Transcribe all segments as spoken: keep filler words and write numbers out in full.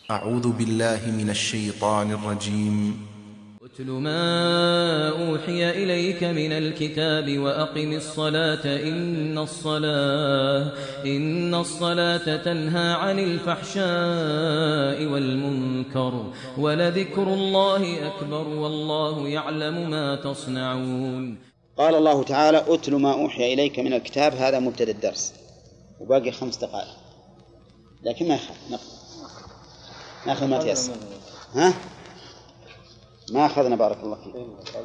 أعوذ بالله من الشيطان الرجيم. اتل ما أوحي إليك من الكتاب وأقم الصلاة إن الصلاة إن الصلاة تنهى عن الفحشاء والمنكر ولذكر الله أكبر والله يعلم ما تصنعون. قال الله تعالى: اتل ما أوحي إليك من الكتاب. هذا مبتدأ الدرس وباقي خمس دقائق، لكن ما يخاف ناخذ ما تيسر. ها ما أخذنا بارك الله فيك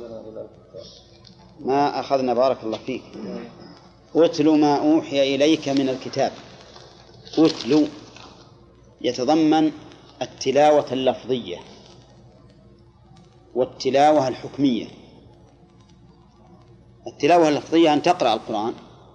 ما أخذنا بارك الله فيك اتل ما أوحي إليك من الكتاب. اتل يتضمن التلاوة اللفظية والتلاوة الحكمية. التلاوة اللفظية أن تقرأ القرآن،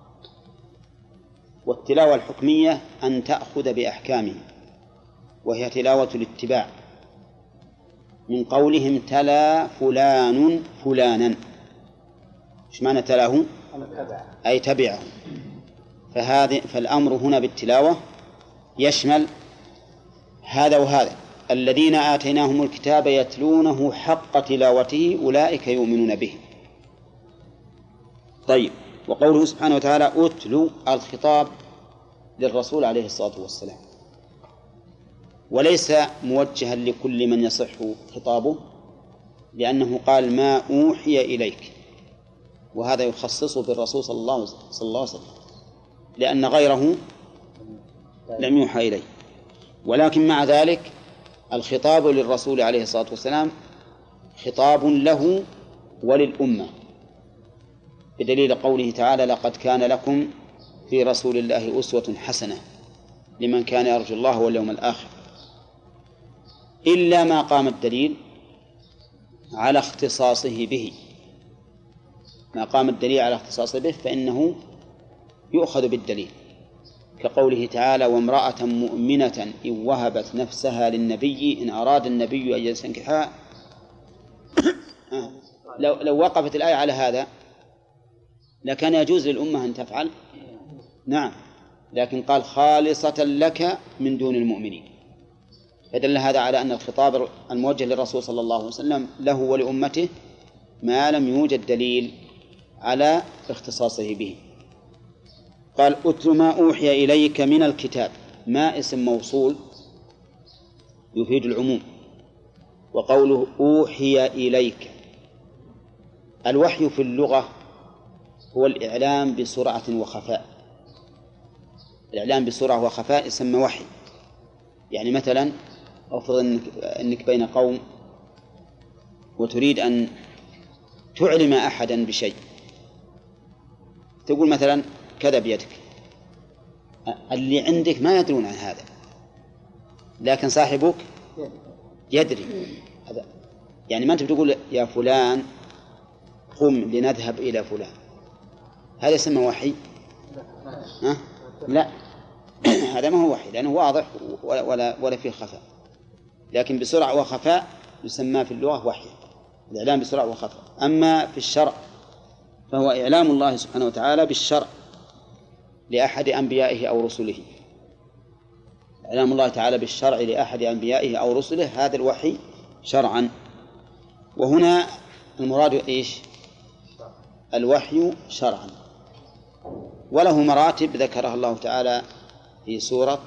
والتلاوة الحكمية أن تأخذ بأحكامه، وهي تلاوة الاتباع، من قولهم تلا فلان فلانا. إيش معنى تلاه؟ أي تبعه. فهذه فالأمر هنا بالتلاوة يشمل هذا وهذا. الذين آتيناهم الكتاب يتلونه حق تلاوته أولئك يؤمنون به. طيب، وقوله سبحانه وتعالى أتلو، الخطاب للرسول عليه الصلاة والسلام، وليس موجها لكل من يصح خطابه، لأنه قال ما أوحي إليك، وهذا يخصصه بالرسول صلى الله عليه وسلم، لأن غيره لم يوحى إليه. ولكن مع ذلك الخطاب للرسول عليه الصلاة والسلام خطاب له وللأمة، بدليل قوله تعالى لقد كان لكم في رسول الله أسوة حسنة لمن كان يرجو الله واليوم الآخر، إلا ما قام الدليل على اختصاصه به. ما قام الدليل على اختصاصه به فإنه يؤخذ بالدليل، كقوله تعالى وامرأة مؤمنة إن وهبت نفسها للنبي إن أراد النبي أن يستنكحها. لو, لو وقفت الآية على هذا لكان يجوز للأمة أن تفعل، نعم، لكن قال خالصة لك من دون المؤمنين، فدل هذا على أن الخطاب الموجه للرسول صلى الله عليه وسلم له ولأمته ما لم يوجد دليل على اختصاصه به. قال أتل ما أوحي إليك من الكتاب. ما اسم موصول يفيد العموم، وقوله أوحي إليك. الوحي في اللغة هو الإعلام بسرعة وخفاء. الإعلام بسرعة وخفاء يسمى وحي. يعني مثلا أفرض أنك, أنك بين قوم وتريد أن تعلم أحدا بشيء، تقول مثلا كذا بيدك، اللي عندك ما يدرون عن هذا، لكن صاحبك يدري هذا. يعني ما أنت بتقول يا فلان قم لنذهب إلى فلان، هذا يسمى وحي؟ ها؟ لا هذا ما هو وحي، لأنه واضح ولا, ولا, ولا فيه خفاء. لكن بسرعة وخفاء يسمى في اللغة وحي، الإعلام بسرعة وخفاء. أما في الشرع فهو إعلام الله سبحانه وتعالى بالشرع لأحد أنبيائه أو رسله. إعلام الله تعالى بالشرع لأحد أنبيائه أو رسله هذا الوحي شرعا. وهنا المراد إيش؟ الوحي شرعا، وله مراتب ذكرها الله تعالى في سورة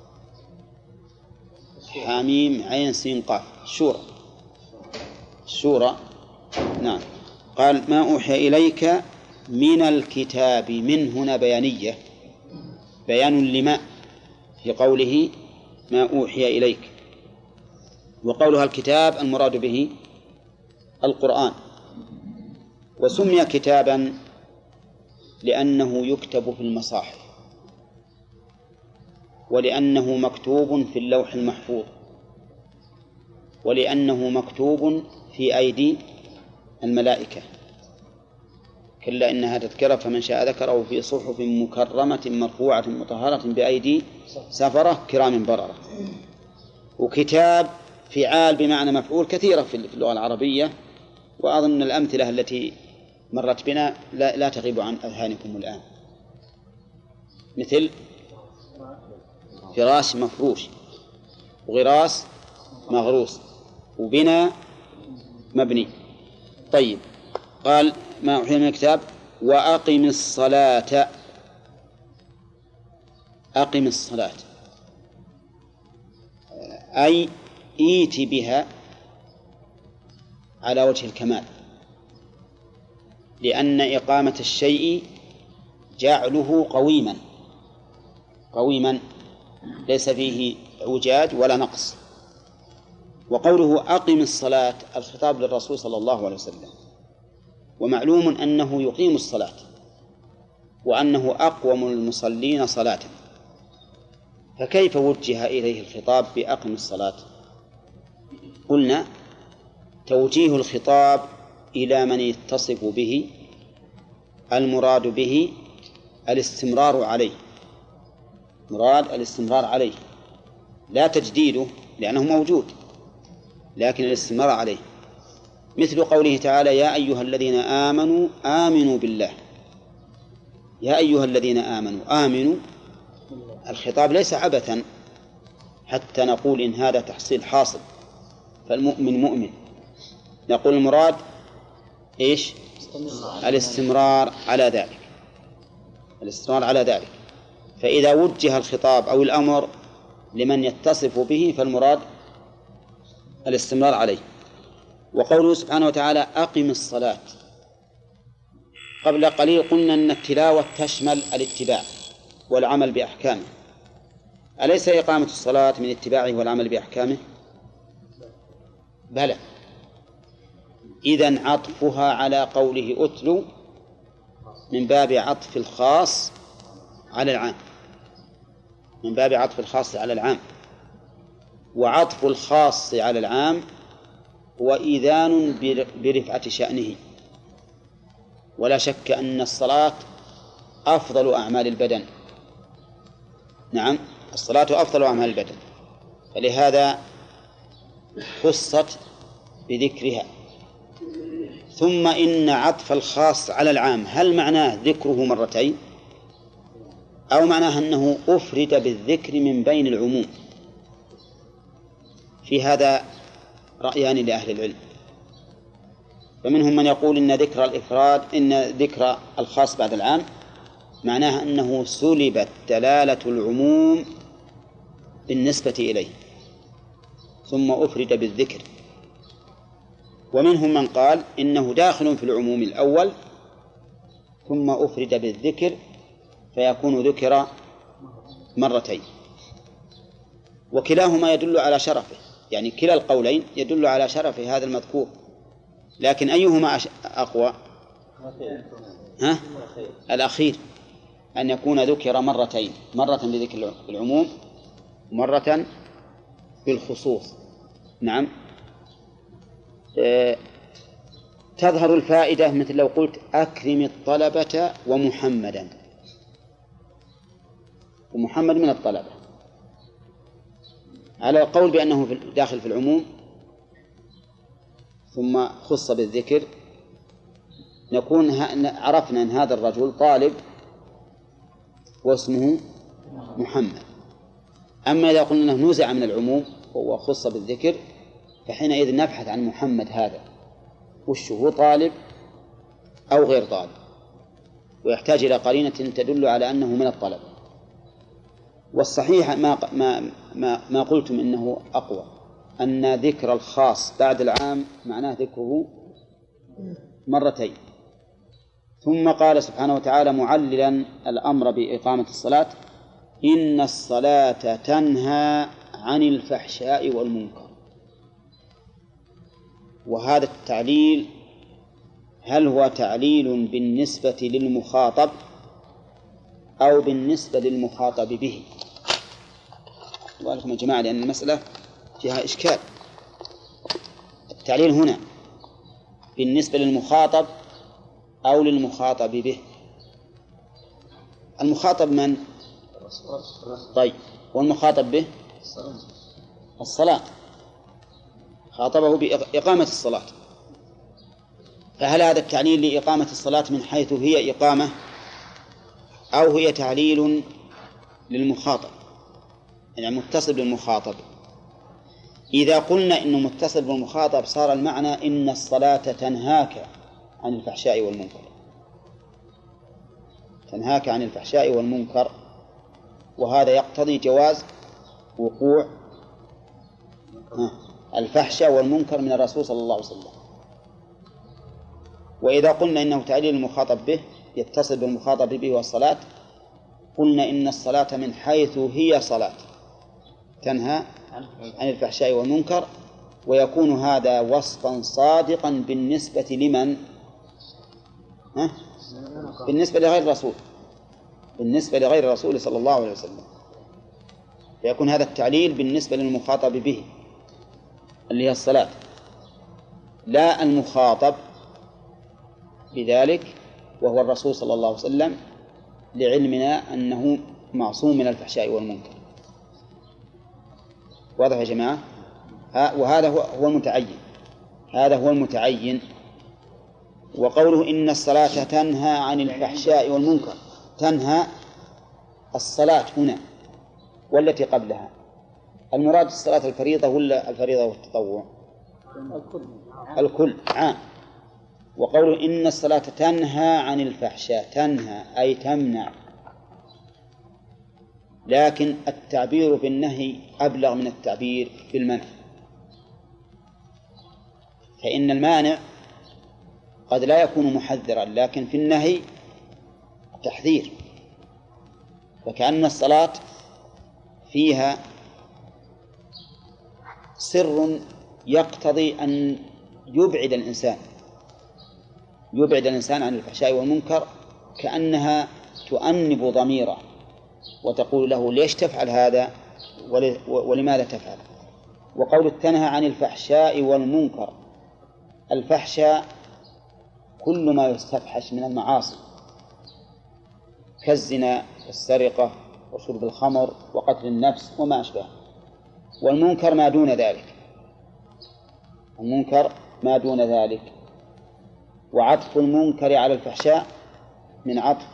حميم عين سين قاف، شورى شورى نعم. قال ما أوحي إليك من الكتاب، من هنا بيانية، بيان لما في قوله ما أوحي إليك. وقولها الكتاب المراد به القرآن، وسمي كتابا لأنه يكتب في المصاحف، ولأنه مكتوب في اللوح المحفوظ، ولأنه مكتوب في أيدي الملائكة. كلا إنها تذكرة فمن شاء ذكره في صحف مكرمة مرفوعة مطهرة بأيدي سفرة كرام بررة. وكتاب فعال بمعنى مفعول كثيرة في اللغة العربية، وأظن الأمثلة التي مرت بنا لا, لا تغيب عن أذهانكم الآن، مثل فراش مفروش، وغراس مغروس، وبنا مبني. طيب، قال ما أوحي من الكتاب وأقم الصلاة. أقم الصلاة أي إيت بها على وجه الكمال، لأن إقامة الشيء جعله قويما قويما ليس فيه اعوجاج ولا نقص. وقوله أقم الصلاة الخطاب للرسول صلى الله عليه وسلم، ومعلوم أنه يقيم الصلاة وأنه أقوم المصلين صلاة، فكيف وجه إليه الخطاب بأقم الصلاة؟ قلنا توجيه الخطاب إلى من يتصف به المراد به الاستمرار عليه، مراد الاستمرار عليه لا تجديده لأنه موجود، لكن الاستمرار عليه، مثل قوله تعالى يا أيها الذين آمنوا آمنوا بالله. يا أيها الذين آمنوا آمنوا، الخطاب ليس عبثا حتى نقول إن هذا تحصيل حاصل فالمؤمن مؤمن، نقول المراد إيش؟ الاستمرار على ذلك، الاستمرار على ذلك. فإذا وجه الخطاب أو الأمر لمن يتصف به فالمراد الاستمرار عليه. وقوله سبحانه وتعالى أقم الصلاة، قبل قليل قلنا أن التلاوة تشمل الاتباع والعمل بأحكامه، أليس إقامة الصلاة من اتباعه والعمل بأحكامه؟ بلى. إذن عطفها على قوله أتلو من باب عطف الخاص على العام، من باب عطف الخاص على العام، وعطف الخاص على العام هو إذان برفعة شأنه. ولا شك أن الصلاة أفضل أعمال البدن، نعم الصلاة أفضل أعمال البدن، فلهذا خصت بذكرها. ثم إن عطف الخاص على العام هل معناه ذكره مرتين أو معناه أنه أفرد بالذكر من بين العموم؟ في هذا رأيان لأهل العلم، فمنهم من يقول إن ذكر الإفراد إن ذكر الخاص بعد العام معناه أنه سلبت دلالة العموم بالنسبة إليه ثم أفرد بالذكر. ومنهم من قال إنه داخل في العموم الأول ثم أفرد بالذكر فيكون ذكر مرتين، وكلاهما يدل على شرفه، يعني كلا القولين يدل على شرف هذا المذكور، لكن أيهما أقوى؟ ها؟ الأخير، أن يكون ذكر مرتين، مرة بذكر العموم ومرة بالخصوص. نعم. أه تظهر الفائدة مثل لو قلت أكرم الطلبة ومحمدا، ومحمد من الطلبة، على القول بأنه داخل في العموم ثم خص بالذكر نكون عرفنا أن هذا الرجل طالب واسمه محمد. أما إذا قلنا أنه نزع من العموم وهو خص بالذكر فحينئذ نبحث عن محمد هذا وش هو، طالب أو غير طالب، ويحتاج إلى قرينة تدل على أنه من الطلبة. والصحيح ما ما ما, ما قلتم إنه أقوى، أن ذكر الخاص بعد العام معناه ذكره مرتين. ثم قال سبحانه وتعالى معللا الأمر بإقامة الصلاة إن الصلاة تنهى عن الفحشاء والمنكر. وهذا التعليل هل هو تعليل بالنسبة للمخاطب أو بالنسبة للمخاطب به؟ وقالكم يا جماعة لأن المسألة فيها إشكال. التعليل هنا بالنسبة للمخاطب أو للمخاطب به؟ المخاطب من؟ طيب، والمخاطب به؟ الصلاة، خاطبه بإقامة الصلاة. فهل هذا التعليل لإقامة الصلاة من حيث هي إقامة أو هي تعليل للمخاطب، يعني متصل بالمخاطب؟ إذا قلنا إنه متصل بالمخاطب صار المعنى إن الصلاة تنهاك عن الفحشاء والمنكر، تنهاك عن الفحشاء والمنكر، وهذا يقتضي جواز وقوع الفحشاء والمنكر من الرسول صلى الله عليه وسلم. وإذا قلنا إنه تعليل المخاطب به يتصل بالمخاطب به والصلاة، قلنا إن الصلاة من حيث هي صلاة تنهى عن الفحشاء والمنكر، ويكون هذا وصفا صادقا بالنسبة لمن؟ ها؟ بالنسبة لغير الرسول، بالنسبة لغير الرسول صلى الله عليه وسلم، فيكون هذا التعليل بالنسبة للمخاطب به اللي هي الصلاة، لا المخاطب بذلك وهو الرسول صلى الله عليه وسلم، لعلمنا أنه معصوم من الفحشاء والمنكر. واضح يا جماعة؟ وهذا هو المتعين، هذا هو المتعين. وقوله إن الصلاة تنهى عن الفحشاء والمنكر، تنهى الصلاة هنا والتي قبلها، المراد الصلاة الفريضة ولا الفريضة والتطوع؟ الكل عام. وقوله إن الصلاة تنهى عن الفحشاء، تنهى أي تمنع، لكن التعبير بالنهي أبلغ من التعبير بالمنع، فإن المانع قد لا يكون محذرا، لكن في النهي تحذير. فكأن الصلاة فيها سر يقتضي أن يبعد الإنسان يبعد الإنسان عن الفحشاء والمنكر، كأنها تؤنب ضميره وتقول له ليش تفعل هذا ولماذا تفعل. وقول تنهى عن الفحشاء والمنكر، الفحشاء كل ما يستفحش من المعاصي كالزنا والسرقة وشرب الخمر وقتل النفس وما أشبه، والمنكر ما دون ذلك، المنكر ما دون ذلك. وعطف المنكر على الفحشاء من عطف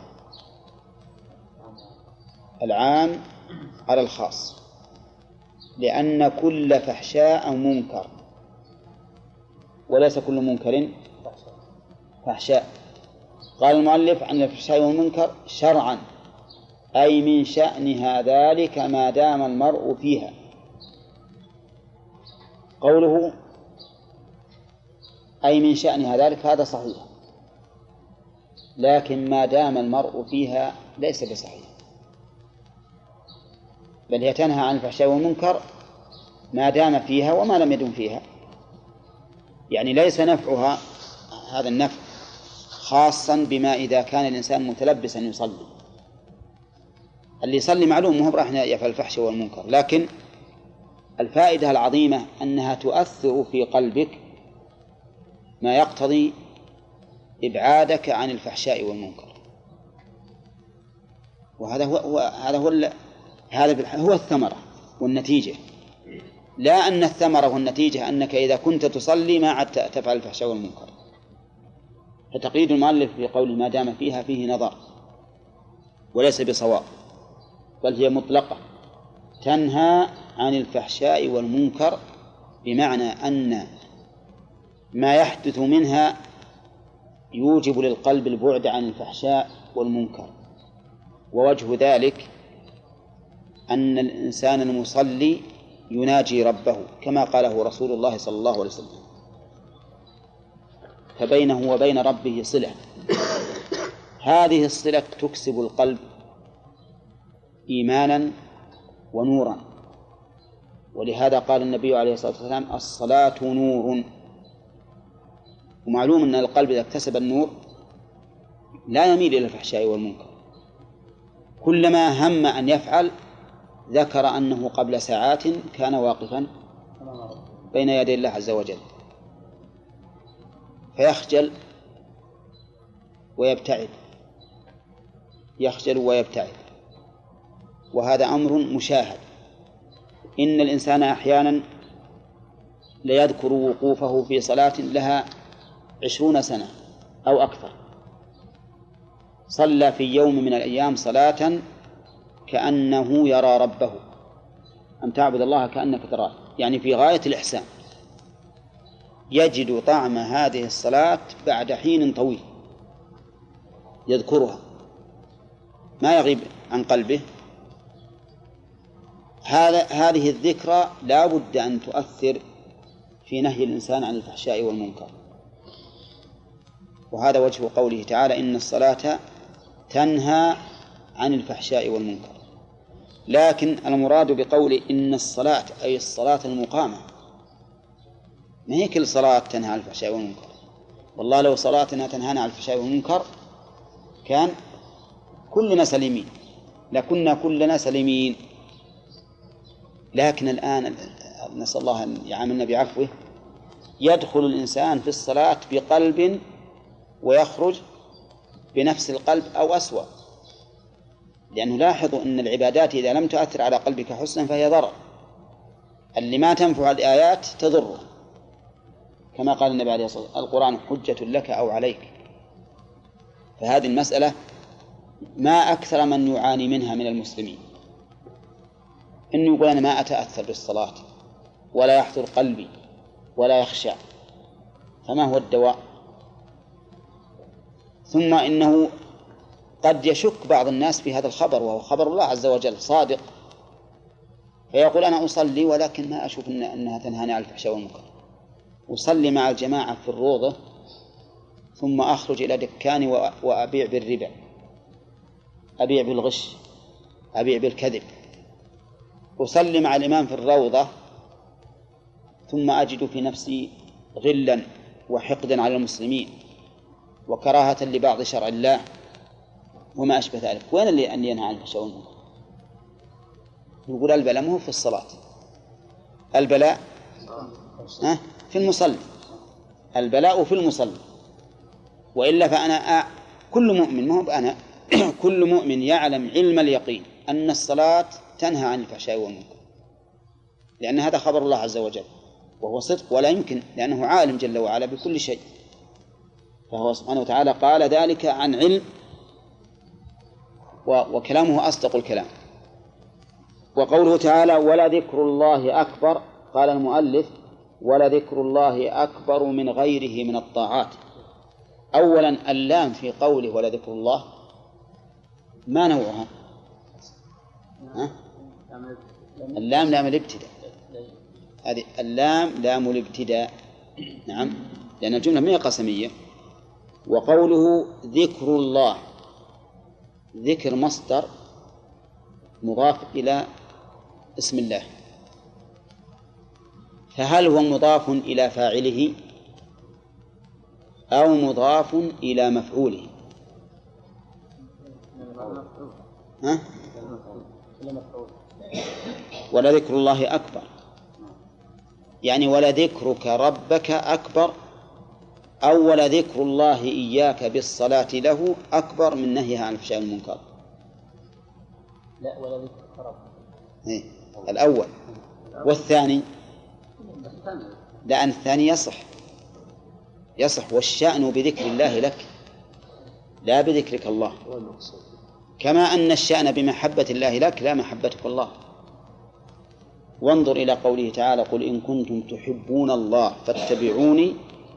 العام على الخاص، لأن كل فحشاء منكر وليس كل منكر فحشاء. قال المؤلف عن الفحشاء والمنكر شرعا، أي من شأنها ذلك ما دام المرء فيها. قوله أي من شأنها ذلك هذا صحيح، لكن ما دام المرء فيها ليس بصحيح، بل هي تنهى عن الفحشاء والمنكر ما دام فيها وما لم يدم فيها. يعني ليس نفعها هذا النفع خاصا بما إذا كان الإنسان متلبسا يصلي، اللي يصلي معلوم مو راح يفعل الفحش والمنكر، لكن الفائدة العظيمة أنها تؤثر في قلبك ما يقتضي إبعادك عن الفحشاء والمنكر. وهذا هو, هو هذا هو هذا هو الثمرة والنتيجة، لا أن الثمرة والنتيجة أنك إذا كنت تصلي ما عدت تفعل الفحشاء والمنكر. فتقييد المؤلف في قوله ما دام فيها فيه نظر وليس بصواب، بل هي مطلقة تنهى عن الفحشاء والمنكر، بمعنى أن ما يحدث منها يوجب للقلب البعد عن الفحشاء والمنكر. ووجه ذلك أن الإنسان المصلي يناجي ربه كما قاله رسول الله صلى الله عليه وسلم، فبينه وبين ربه صلة، هذه الصلة تكسب القلب إيمانا ونورا. ولهذا قال النبي عليه الصلاة والسلام الصلاة نور. ومعلوم أن القلب إذا اكتسب النور لا يميل إلى الفحشاء والمنكر، كلما هم أن يفعل ذكر أنه قبل ساعات كان واقفا بين يدي الله عز وجل، فيخجل ويبتعد، يخجل ويبتعد، وهذا أمر مشاهد. إن الإنسان أحيانا ليذكر وقوفه في صلاة لها عشرون سنة أو أكثر، صلى في يوم من الأيام صلاة كأنه يرى ربه، أن تعبد الله كأنك تراه، يعني في غاية الإحسان، يجد طعم هذه الصلاة بعد حين طويل يذكرها ما يغيب عن قلبه. هذا هذه الذكرى لا بد أن تؤثر في نهي الإنسان عن الفحشاء والمنكر. وهذا وجه قوله تعالى إن الصلاة تنهى عن الفحشاء والمنكر. لكن المراد بقول إن الصلاة أي الصلاة المقامة، ما هي كل صلاة تنهى عن الفحشاء والمنكر. والله لو صلاتنا تنهانا عن الفحشاء والمنكر كان كلنا سليمين، لكنا كلنا سليمين. لكن الآن نسأل الله أن يعاملنا بعفوه، يدخل الإنسان في الصلاة بقلب ويخرج بنفس القلب أو أسوأ، لأنه لاحظوا أن العبادات إذا لم تؤثر على قلبك حسنا فهي ضرر. اللي ما تنفع الآيات تضره، كما قال النبي عليه الصلاة والسلام القرآن حجة لك أو عليك. فهذه المسألة ما أكثر من يعاني منها من المسلمين، إنه يقول أنا ما أتأثر بالصلاة ولا يحضر قلبي ولا يخشع. فما هو الدواء؟ ثم إنه قد يشك بعض الناس في هذا الخبر، وهو خبر الله عز وجل صادق، فيقول أنا أصلي ولكن ما أشوف إن أنها تنهاني عن الفحشاء والمنكر. أصلي مع الجماعة في الروضة ثم أخرج إلى دكاني وأبيع بالربا، أبيع بالغش، أبيع بالكذب. أصلي مع الإمام في الروضة ثم أجد في نفسي غلا وحقدا على المسلمين وكراهة لبعض شرع الله وما أشبه ذلك. وين اللي أن ينهى عن الفحشاء والمنكر؟ يقول البلاء مو في الصلاة، البلاء في المصلي، البلاء في المصلي. وإلا فأنا كل مؤمن، ما هو أنا كل مؤمن يعلم علم اليقين أن الصلاة تنهى عن الفحشاء والمنكر، لأن هذا خبر الله عز وجل وهو صدق ولا يمكن، لأنه عالم جل وعلا بكل شيء. فهو سبحانه وتعالى قال ذلك عن علم، وكلامه أصدق الكلام. وقوله تعالى ولذكر الله أكبر، قال المؤلف ولذكر الله أكبر من غيره من الطاعات. أولا اللام في قوله ولذكر الله ما نوعها؟ ها؟ اللام لام الابتداء، هذه اللام لام الابتداء، نعم، لأن الجملة ما هي قسمية. وقوله ذكر الله، ذكر مصدر مضاف إلى اسم الله، فهل هو مضاف إلى فاعله أو مضاف إلى مفعوله؟ ها؟ ولذكر الله أكبر، يعني ولذكرك ربك أكبر، أو ولذكر الله إياك بالصلاة له أكبر من نهيها عن الفحشاء والمنكر؟ لا، ولذكرك ربك إيه؟ الأول. والثاني لأن الثاني يصح يصح والشأن بذكر الله لك لا بذكرك الله، كما أن الشأن بمحبة الله لك لا محبتك الله. وانظر إلى قوله تعالى قل إن كنتم تحبون الله فاتبعوني،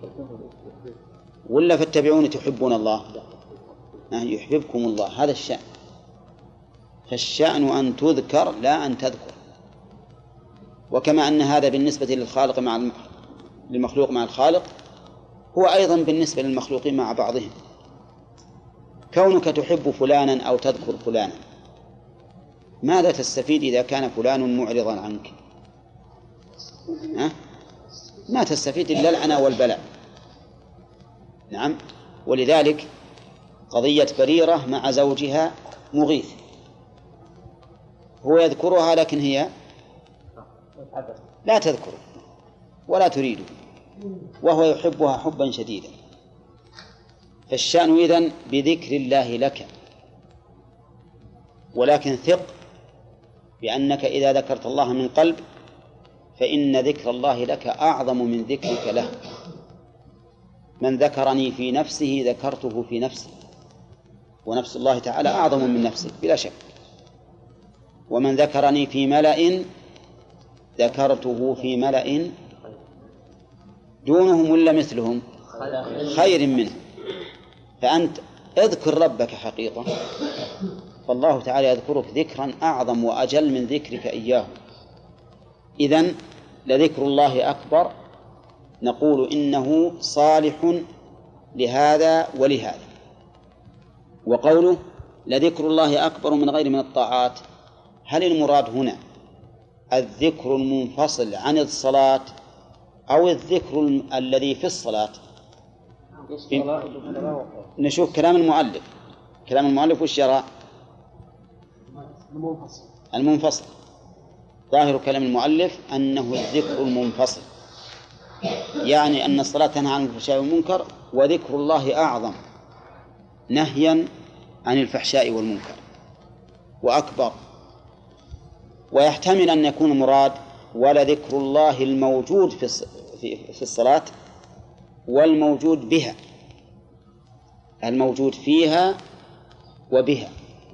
ولا فاتبعوني تحبون الله؟ يحببكم الله، هذا الشأن. فالشأن أن تذكر لا أن تذكر. وكما أن هذا بالنسبة للخالق مع للمخلوق مع الخالق، هو أيضا بالنسبة للمخلوقين مع بعضهم. كونك تحب فلانا أو تذكر فلانا، ماذا تستفيد إذا كان فلان معرضا عنك؟ ها؟ ما تستفيد إلا العنى والبلاء. نعم. ولذلك قضية بريرة مع زوجها مغيث، هو يذكرها لكن هي لا تذكره ولا تريده، وهو يحبها حبا شديدا. فالشأن إذن بذكر الله لك، ولكن ثق بأنك إذا ذكرت الله من قلب فإن ذكر الله لك أعظم من ذكرك له. من ذكرني في نفسه ذكرته في نفسي، ونفس الله تعالى أعظم من نفسه بلا شك. ومن ذكرني في ملأ ذكرته في ملأ دونهم ولا مثلهم خير منه. فأنت اذكر ربك حقيقة، فالله تعالى يذكرك ذكرا أعظم وأجل من ذكرك إياه. إذن لذكر الله أكبر، نقول إنه صالح لهذا ولهذا. وقوله لذكر الله أكبر من غير من الطاعات، هل المراد هنا الذكر المنفصل عن الصلاة أو الذكر الذي في الصلاة؟ نشوف كلام المؤلف. كلام المؤلف وش يرى؟ المنفصل. ظاهر كلام المؤلف أنه الذكر المنفصل، يعني أن الصلاة تنهى عن الفحشاء والمنكر، وذكر الله أعظم نهيا عن الفحشاء والمنكر وأكبر. ويحتمل أن يكون مراد ولذكر الله الموجود في في الصلاة والموجود بها، الموجود فيها وبها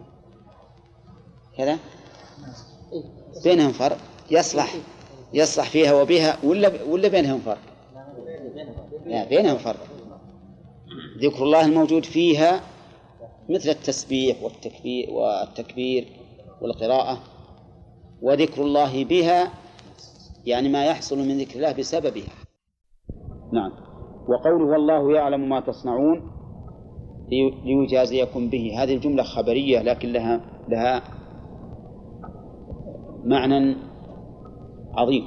كذا، بينهم فرق. يصلح يصلح فيها وبها ولا ولا بينهم فرق؟ لا، بينهم فرق. ذكر الله الموجود فيها مثل التسبيح والتكبير والتكبير والقراءة، وذكر الله بها يعني ما يحصل من ذكر الله بسببها. نعم. وقوله والله يعلم ما تصنعون ليجازيكم به، هذه الجملة خبرية لكن لها لها معنى عظيم.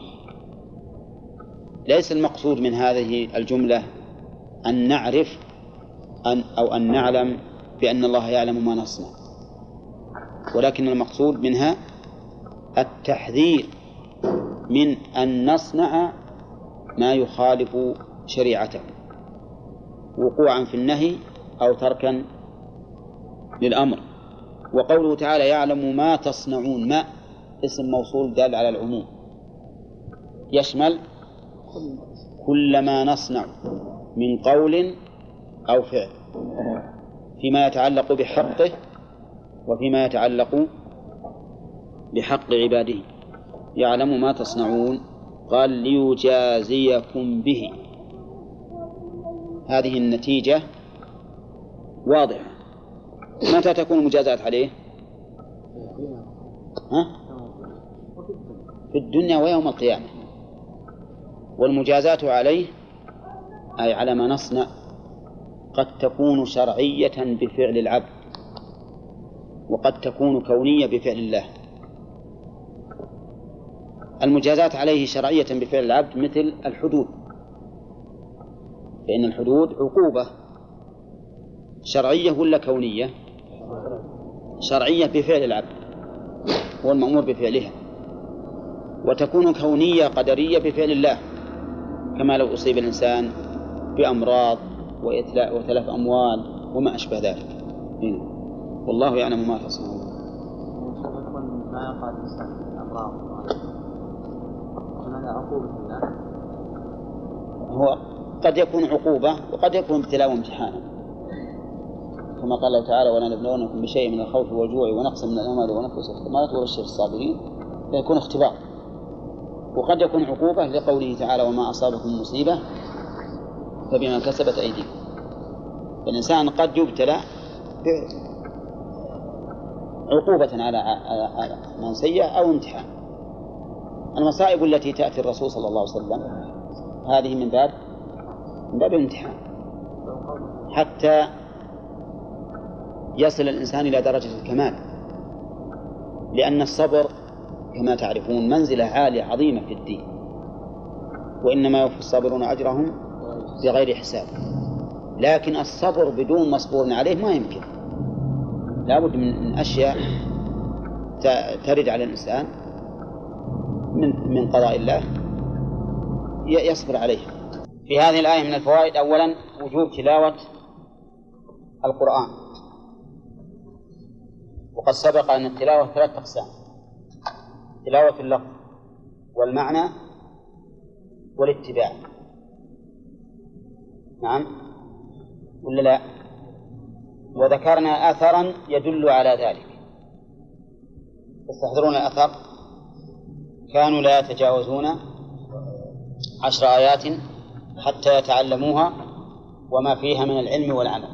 ليس المقصود من هذه الجملة أن نعرف أن أو أن نعلم بأن الله يعلم ما نصنع، ولكن المقصود منها التحذير من أن نصنع ما يخالف شريعته وقوعا في النهي أو تركا للأمر. وقوله تعالى يعلم ما تصنعون، ما اسم موصول دال على العموم، يشمل كل ما نصنع من قول أو فعل فيما يتعلق بحقه وفيما يتعلق بحق عباده. يعلم ما تصنعون، قال ليجازيكم به. هذه النتيجة واضحة. متى تكون المجازات عليه؟ ها؟ في الدنيا ويوم القيامة. والمجازات عليه أي على ما نصنع قد تكون شرعية بفعل العبد، وقد تكون كونية بفعل الله. المجازات عليه شرعية بفعل العبد مثل الحدود، فإن الحدود عقوبة شرعية ولا كونية؟ شرعية بفعل العبد، هو المأمور بفعلها. وتكون كونية قدرية بفعل الله، كما لو أصيب الإنسان بأمراض وتلف أموال وما أشبه ذلك. هنا. والله يعلم ما تصنعون. ما يقع الإنسان من الأمراض هذا عقوبة الله. هو قد يكون عقوبة وقد يكون ابتلاء وامتحانا، كما قال الله تعالى ولنبلونكم بشيء من الخوف والجوع ونقص من الأموال ونفس الثمرات وبشر الصابرين. فيكون اختبار. وقد يكون عقوبة لقوله تعالى وما أصابكم مصيبة فبما كسبت أيديكم. فالإنسان قد يبتلى عقوبة على من سيئ أو امتحان. المصائب التي تأتي الرسول صلى الله عليه وسلم هذه من باب من باب الامتحان، حتى يصل الإنسان إلى درجة الكمال. لأن الصبر كما تعرفون منزلة عالية عظيمة في الدين، وإنما يوفي الصابرون أجرهم بغير حساب. لكن الصبر بدون مصبور عليه ما يمكن، لا بد من أشياء ترد على الإنسان من من قضاء الله يصبر عليه. في هذه الآية من الفوائد: أولا وجوب تلاوة القرآن، وقد سبق أن التلاوة ثلاث أقسام: تلاوة اللفظ والمعنى والاتباع. نعم ولا لا؟ وذكرنا أثرا يدل على ذلك. تستحضرون الأثر؟ كانوا لا يتجاوزون عشر آيات حتى يتعلموها وما فيها من العلم والعمل.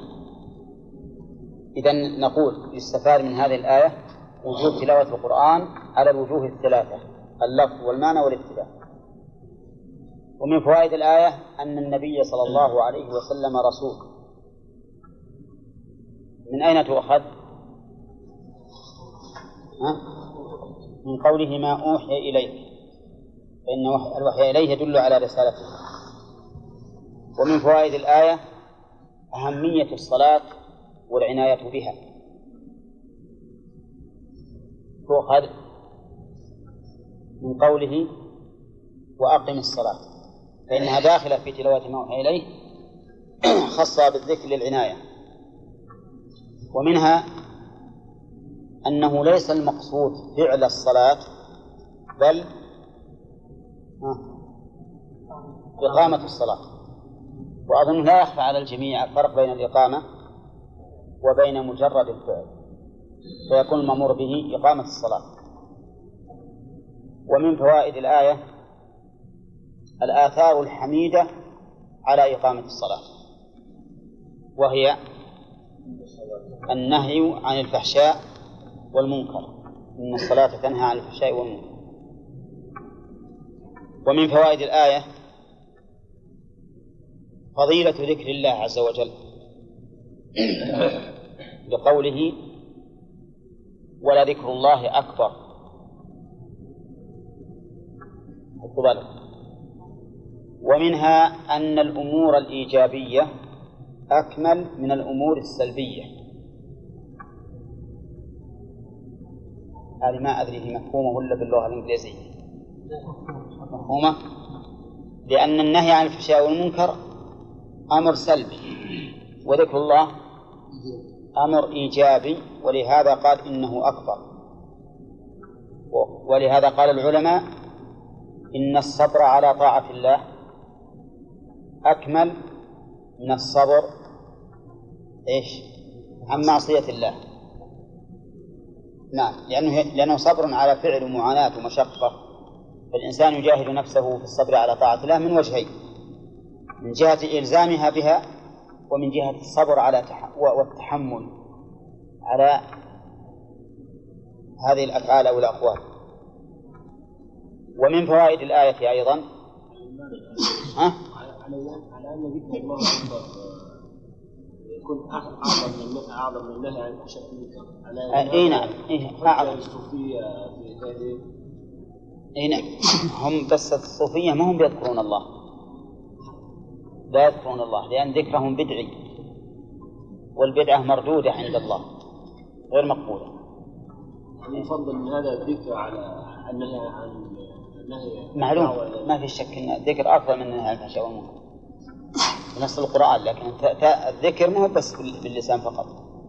إذن نقول يستفاد من هذه الآية وجوب تلاوة القرآن على الوجوه الثلاثة: اللفظ والمعنى والاتباع. ومن فوائد الآية أن النبي صلى الله عليه وسلم رسول. من أين تؤخذ؟ ها؟ من قوله ما أوحي إليك، فإن الوحي إليه يدل على رسالته. ومن فوائد الآية أهمية الصلاة والعناية بها. تؤخذ من قوله وأقم الصلاة، فإنها داخلة في تلاوة ما أوحي إليه، خاصة بالذكر للعناية. ومنها أنه ليس المقصود فعل الصلاة بل إقامة الصلاة. وأظن لا يخفى على الجميع الفرق بين الإقامة وبين مجرد الفعل، فيكون المأمور به إقامة الصلاة. ومن فوائد الآية الآثار الحميدة على إقامة الصلاة، وهي النهي عن الفحشاء والمنكر، إن الصلاة تنهى عن الفحشاء والمنكر. ومن فوائد الآية فضيلة ذكر الله عز وجل لقوله ولذكر الله أكبر. ومنها أن الأمور الإيجابية أكمل من الأمور السلبية. هذه ما أدري هي مفهومة ولا باللغة الإنجليزية؟ مفهومة، لأن النهي عن الفحشاء والمنكر أمر سلبي، وذكر الله أمر إيجابي، ولهذا قال إنه أكبر. ولهذا قال العلماء إن الصبر على طاعة الله أكمل من الصبر إيش عن معصية الله. نعم، لأنه, لأنه صبر على فعل ومعاناة ومشقة، فالإنسان يجاهد نفسه في الصبر على طاعة الله من وجهين: من جهة إلزامها بها، ومن جهة الصبر على والتحمل على هذه الأفعال أو الأقوال. ومن فوائد الآية أيضا ها؟ على أن ذكر الله أكبر يكون أعظم من أعظم من النهي عن الفحشاء والمنكر. أي نعم، أعظم. الصوفية في هذه أي نعم، هم بس الصوفية ما هم بيذكرون الله، لا يذكرون الله، لأن ذكرهم بدعي، والبدعة مردودة عند الله غير مقبولة. يفضل من هذا الذكر على النهي عن النهي. معلوم، ما في شك أن الذكر أفضل من النهي عن الفحشاء والمنكر بنص القرآن، لكن الذكر ما هو بس باللسان فقط.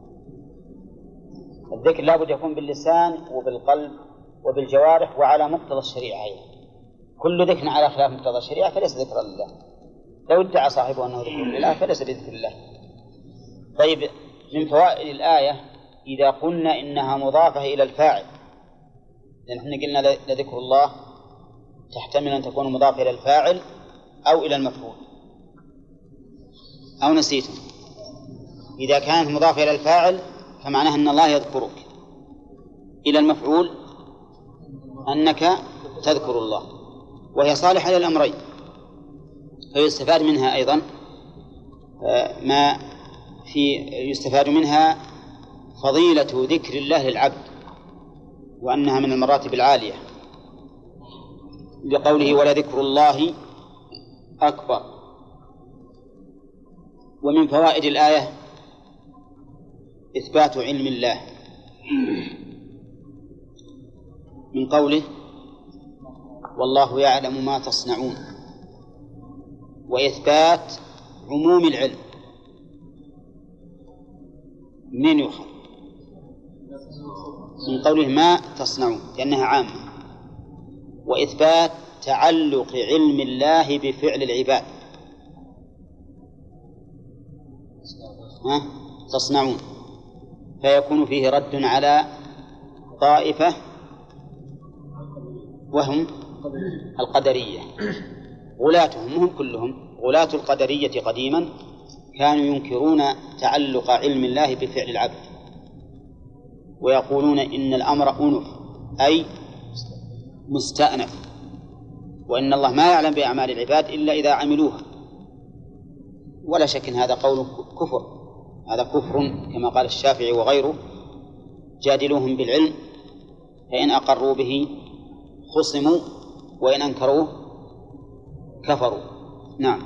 الذكر لابد يكون باللسان وبالقلب وبالجوارح وعلى مقتضى الشريعة أيضا. كل ذكر على خلاف مقتضى الشريعة فليس ذكر لله. لو ادعى صاحبه أنه ذكر لله فليس بذكر الله. طيب، من فوائد الآية إذا قلنا إنها مضافة إلى الفاعل، لأن احنا قلنا لذكر الله تحتمل أن تكون مضافة إلى الفاعل أو إلى المفعول، أو نسيتم. إذا كانت مضافة إلى الفاعل فمعناها أن الله يذكرك، إلى المفعول أنك تذكر الله، وهي صالحة للأمرين. فيستفاد منها أيضا ما في يستفاد منها فضيلة ذكر الله للعبد، وأنها من المراتب العالية، لقوله ولذكر الله أكبر. ومن فوائد الآية إثبات علم الله، من قوله والله يعلم ما تصنعون، وإثبات عموم العلم. من يؤخذ؟ من قوله ما تصنعون لأنها عامة، وإثبات تعلق علم الله بفعل العباد. ها؟ تصنعون، فيكون فيه رد على طائفة وهم القدرية غلاتهم هم كلهم غلاة القدرية قديما كانوا ينكرون تعلق علم الله بفعل العبد ويقولون إن الأمر أنف أي مستأنف وإن الله ما يعلم بأعمال العباد إلا إذا عملوها ولا شك إن هذا قول كفر هذا كفر كما قال الشافعي وغيره جادلوهم بالعلم فإن أقروا به خصموا وإن أنكروه كفروا. نعم.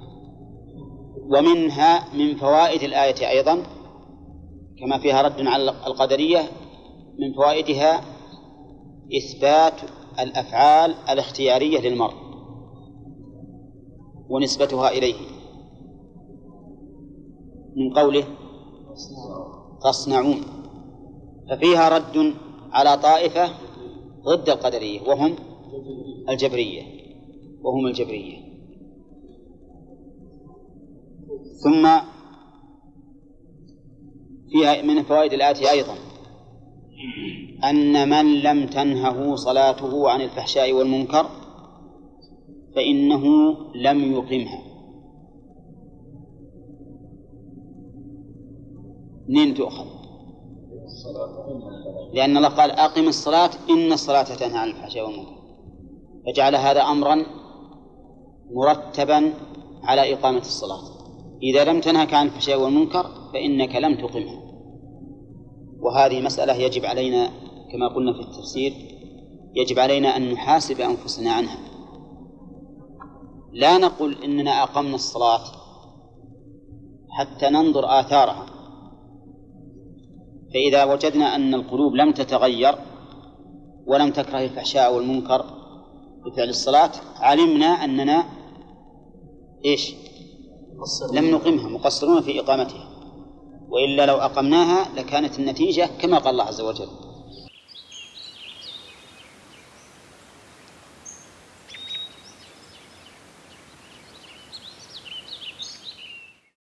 ومنها من فوائد الآية أيضا كما فيها رد على القدرية من فوائدها إثبات الأفعال الاختيارية للمرء ونسبتها إليه من قوله تصنعون ففيها رد على طائفة ضد القدرية وهم الجبرية وهم الجبرية. ثم فيها من فوائد الآية أيضا أن من لم تنهه صلاته عن الفحشاء والمنكر فإنه لم يقمها. منين تؤخذ؟ لأن الله قال أقم الصلاة إن الصلاة تنهى عن الفحشاء والمنكر فجعل هذا أمرا مرتبا على إقامة الصلاة. إذا لم تنهك عن الفحشاء والمنكر فإنك لم تقمها. وهذه مسألة يجب علينا كما قلنا في التفسير يجب علينا أن نحاسب أنفسنا عنها. لا نقول إننا أقمنا الصلاة حتى ننظر آثارها فإذا وجدنا أن القلوب لم تتغير ولم تكره الفحشاء والمنكر بفعل الصلاة علمنا أننا إيش لم نقمها مقصرون في إقامتها وإلا لو أقمناها لكانت النتيجة كما قال الله عز وجل